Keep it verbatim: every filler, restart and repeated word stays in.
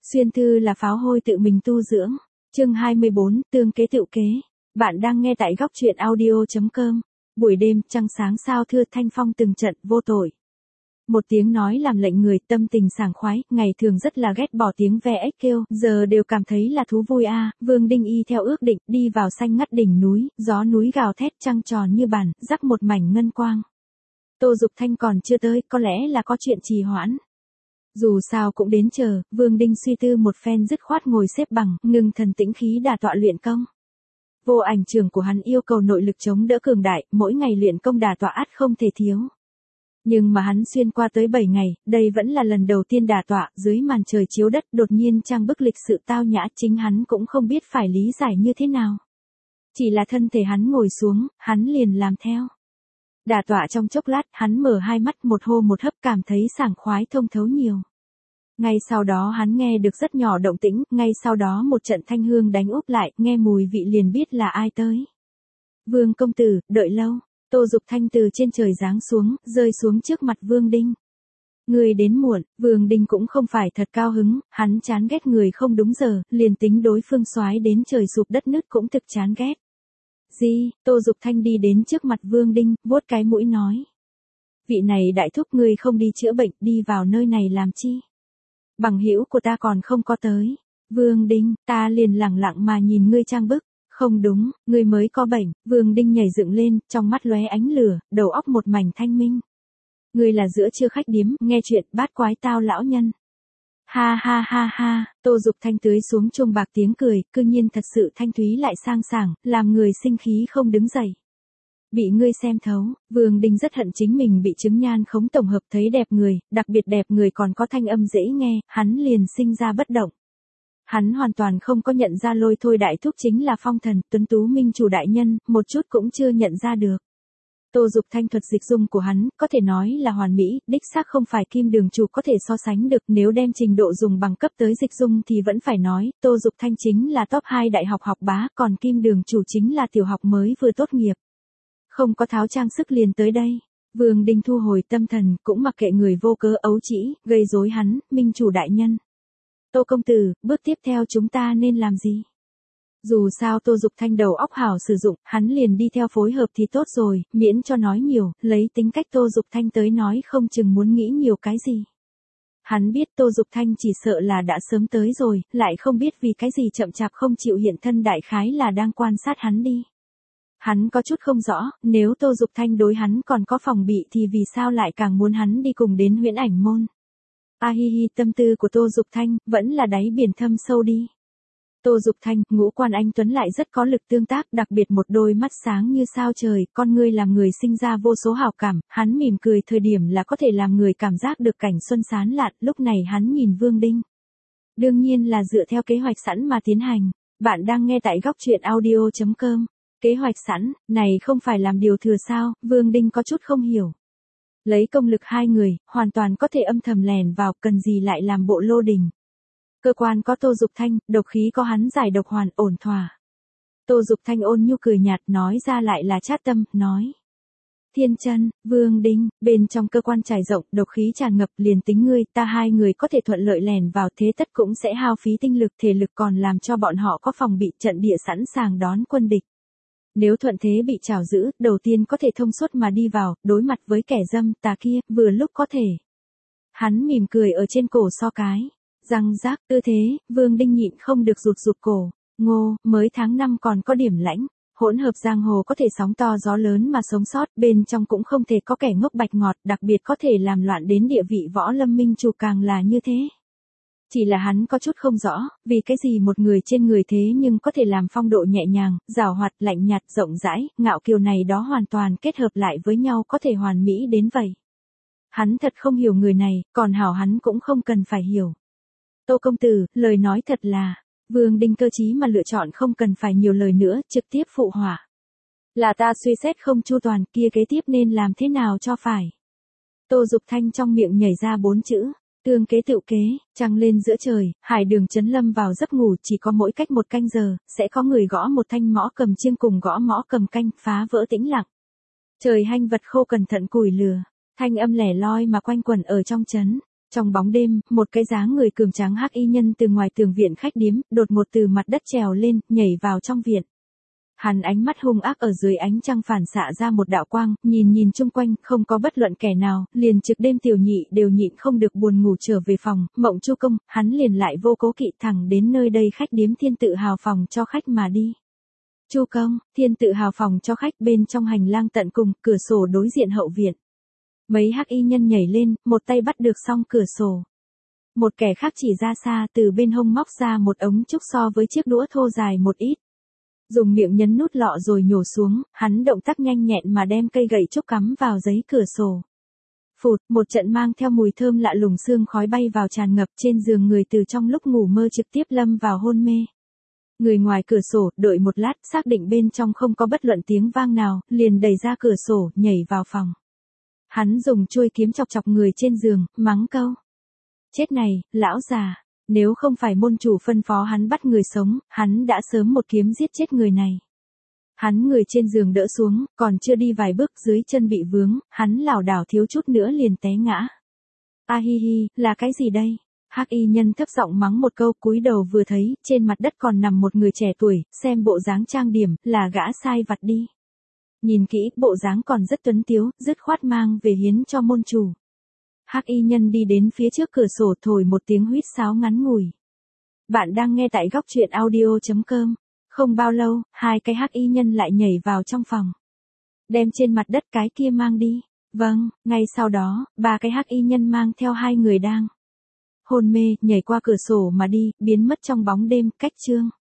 Xuyên thư là pháo hôi tự mình tu dưỡng. Chương hai mươi bốn, tương kế tựu kế. Bạn đang nghe tại góc truyện audio chấm com. Buổi đêm, trăng sáng sao thưa thanh phong từng trận vô tội. Một tiếng nói làm lệnh người tâm tình sảng khoái, ngày thường rất là ghét bỏ tiếng ve ếch kêu, giờ đều cảm thấy là thú vui a. Vương Đinh y theo ước định, đi vào xanh ngắt đỉnh núi, gió núi gào thét trăng tròn như bàn, rắc một mảnh ngân quang. Tô Dục Thanh còn chưa tới, có lẽ là có chuyện trì hoãn. Dù sao cũng đến chờ, Vương Đinh suy tư một phen dứt khoát ngồi xếp bằng, ngừng thần tĩnh khí đả tọa luyện công. Vô ảnh trường của hắn yêu cầu nội lực chống đỡ cường đại, mỗi ngày luyện công đả tọa ắt không thể thiếu. Nhưng mà hắn xuyên qua tới bảy ngày, đây vẫn là lần đầu tiên đả tọa, dưới màn trời chiếu đất đột nhiên trang bức lịch sự tao nhã, chính hắn cũng không biết phải lý giải như thế nào. Chỉ là thân thể hắn ngồi xuống, hắn liền làm theo. Đả tọa trong chốc lát, hắn mở hai mắt một hô một hấp cảm thấy sảng khoái thông thấu nhiều. Ngay sau đó hắn nghe được rất nhỏ động tĩnh, ngay sau đó một trận thanh hương đánh úp lại, nghe mùi vị liền biết là ai tới. Vương công tử, đợi lâu. Tô Dục Thanh từ trên trời giáng xuống, rơi xuống trước mặt Vương Đinh. Người đến muộn, Vương Đinh cũng không phải thật cao hứng, hắn chán ghét người không đúng giờ, liền tính đối phương soái đến trời sụp đất nứt cũng thực chán ghét. Gì, Tô Dục Thanh đi đến trước mặt Vương Đinh, vuốt cái mũi nói. Vị này đại thúc người không đi chữa bệnh, đi vào nơi này làm chi? Bằng hữu của ta còn không có tới. Vương Đinh, ta liền lẳng lặng mà nhìn ngươi trang bức. Không đúng, ngươi mới có bệnh. Vương Đinh nhảy dựng lên, trong mắt lóe ánh lửa, đầu óc một mảnh thanh minh. Ngươi là giữa trưa khách điếm, nghe chuyện bát quái tao lão nhân. Ha ha ha ha, Tô Dục Thanh tưới xuống chuông bạc tiếng cười, cư nhiên thật sự thanh thúy lại sang sảng, làm người sinh khí không đứng dậy. Bị ngươi xem thấu, Vương Đinh rất hận chính mình bị chứng nhan khống tổng hợp thấy đẹp người, đặc biệt đẹp người còn có thanh âm dễ nghe, hắn liền sinh ra bất động. Hắn hoàn toàn không có nhận ra Lôi Thôi đại thúc chính là phong thần, tuấn tú minh chủ đại nhân, một chút cũng chưa nhận ra được. Tô Dục Thanh thuật dịch dung của hắn, có thể nói là hoàn mỹ, đích xác không phải Kim Đường Chủ có thể so sánh được, nếu đem trình độ dùng bằng cấp tới dịch dung thì vẫn phải nói, Tô Dục Thanh chính là top hai đại học học bá, còn Kim Đường Chủ chính là tiểu học mới vừa tốt nghiệp. Không có tháo trang sức liền tới đây. Vương Đinh thu hồi tâm thần, cũng mặc kệ người vô cớ ấu trĩ, gây rối hắn, minh chủ đại nhân. Tô công tử, bước tiếp theo chúng ta nên làm gì? Dù sao Tô Dục Thanh đầu óc hảo sử dụng, hắn liền đi theo phối hợp thì tốt rồi, miễn cho nói nhiều, lấy tính cách Tô Dục Thanh tới nói không chừng muốn nghĩ nhiều cái gì. Hắn biết Tô Dục Thanh chỉ sợ là đã sớm tới rồi, lại không biết vì cái gì chậm chạp không chịu hiện thân, đại khái là đang quan sát hắn đi. Hắn có chút không rõ, nếu Tô Dục Thanh đối hắn còn có phòng bị thì vì sao lại càng muốn hắn đi cùng đến Huyễn Ảnh môn. A hi hi, tâm tư của Tô Dục Thanh, vẫn là đáy biển thâm sâu đi. Tô Dục Thanh, ngũ quan anh tuấn lại rất có lực tương tác, đặc biệt một đôi mắt sáng như sao trời, con ngươi làm người sinh ra vô số hảo cảm, hắn mỉm cười thời điểm là có thể làm người cảm giác được cảnh xuân sán lạn, lúc này hắn nhìn Vương Đinh. Đương nhiên là dựa theo kế hoạch sẵn mà tiến hành, bạn đang nghe tại góc truyện audio chấm com. Kế hoạch sẵn, này không phải làm điều thừa sao, Vương Đinh có chút không hiểu. Lấy công lực hai người, hoàn toàn có thể âm thầm lèn vào, cần gì lại làm bộ lô đình. Cơ quan có Tô Dục Thanh, độc khí có hắn giải độc hoàn, ổn thỏa. Tô Dục Thanh ôn nhu cười nhạt, nói ra lại là chát tâm, nói. Thiên chân, Vương Đinh, bên trong cơ quan trải rộng, độc khí tràn ngập, liền tính ngươi, ta hai người có thể thuận lợi lèn vào, thế tất cũng sẽ hao phí tinh lực, thể lực, còn làm cho bọn họ có phòng bị trận địa sẵn sàng đón quân địch. Nếu thuận thế bị trảo giữ, đầu tiên có thể thông suốt mà đi vào, đối mặt với kẻ dâm tà kia, vừa lúc có thể. Hắn mỉm cười ở trên cổ so cái. Răng rác, tư thế, Vương Đinh nhịn không được rụt rụt cổ. Ngô, mới tháng năm còn có điểm lãnh. Hỗn hợp giang hồ có thể sóng to gió lớn mà sống sót, bên trong cũng không thể có kẻ ngốc bạch ngọt, đặc biệt có thể làm loạn đến địa vị võ lâm minh chủ càng là như thế. Chỉ là hắn có chút không rõ, vì cái gì một người trên người thế nhưng có thể làm phong độ nhẹ nhàng, giảo hoạt, lạnh nhạt, rộng rãi, ngạo kiều này đó hoàn toàn kết hợp lại với nhau có thể hoàn mỹ đến vậy. Hắn thật không hiểu người này, còn hảo hắn cũng không cần phải hiểu. Tô công tử, lời nói thật là, Vương Đinh cơ trí mà lựa chọn không cần phải nhiều lời nữa, trực tiếp phụ họa. Là ta suy xét không chu toàn, kia kế tiếp nên làm thế nào cho phải. Tô Dục Thanh trong miệng nhảy ra bốn chữ. Tương kế tựu kế, trăng lên giữa trời, Hải Đường chấn lâm vào giấc ngủ, chỉ có mỗi cách một canh giờ, sẽ có người gõ một thanh mõ cầm chiêng cùng gõ mõ cầm canh, phá vỡ tĩnh lặng. Trời hanh vật khô cẩn thận củi lửa, thanh âm lẻ loi mà quanh quẩn ở trong trấn. Trong bóng đêm, một cái dáng người cường tráng hắc y nhân từ ngoài tường viện khách điếm, đột ngột từ mặt đất trèo lên, nhảy vào trong viện. Hắn ánh mắt hung ác ở dưới ánh trăng phản xạ ra một đạo quang, nhìn nhìn chung quanh, không có bất luận kẻ nào, liền trực đêm tiểu nhị đều nhịn không được buồn ngủ trở về phòng, Mộng Chu Công, hắn liền lại vô cố kỵ thẳng đến nơi đây khách điếm Thiên Tự Hào phòng cho khách mà đi. Chu Công, Thiên Tự Hào phòng cho khách bên trong hành lang tận cùng, cửa sổ đối diện hậu viện. Mấy hắc y nhân nhảy lên, một tay bắt được song cửa sổ. Một kẻ khác chỉ ra xa từ bên hông móc ra một ống trúc so với chiếc đũa thô dài một ít. Dùng miệng nhấn nút lọ rồi nhổ xuống, hắn động tác nhanh nhẹn mà đem cây gậy trúc cắm vào giấy cửa sổ. Phụt, một trận mang theo mùi thơm lạ lùng sương khói bay vào tràn ngập trên giường người từ trong lúc ngủ mơ trực tiếp lâm vào hôn mê. Người ngoài cửa sổ, đợi một lát, xác định bên trong không có bất luận tiếng vang nào, liền đẩy ra cửa sổ, nhảy vào phòng. Hắn dùng chuôi kiếm chọc chọc người trên giường, mắng câu. Chết này, lão già, nếu không phải môn chủ phân phó hắn bắt người sống, hắn đã sớm một kiếm giết chết người này. Hắn người trên giường đỡ xuống, còn chưa đi vài bước dưới chân bị vướng, hắn lảo đảo thiếu chút nữa liền té ngã. A hi hi, là cái gì đây? Hắc y nhân thấp giọng mắng một câu, cúi đầu vừa thấy, trên mặt đất còn nằm một người trẻ tuổi, xem bộ dáng trang điểm, là gã sai vặt đi. Nhìn kỹ, bộ dáng còn rất tuấn tiếu, dứt khoát mang về hiến cho môn chủ. Hắc y nhân đi đến phía trước cửa sổ thổi một tiếng huýt sáo ngắn ngủi. Bạn đang nghe tại góc truyện audio chấm com. Không bao lâu, hai cái hắc y nhân lại nhảy vào trong phòng. Đem trên mặt đất cái kia mang đi. Vâng, ngay sau đó, ba cái hắc y nhân mang theo hai người đang hôn mê, nhảy qua cửa sổ mà đi, biến mất trong bóng đêm, cách chương.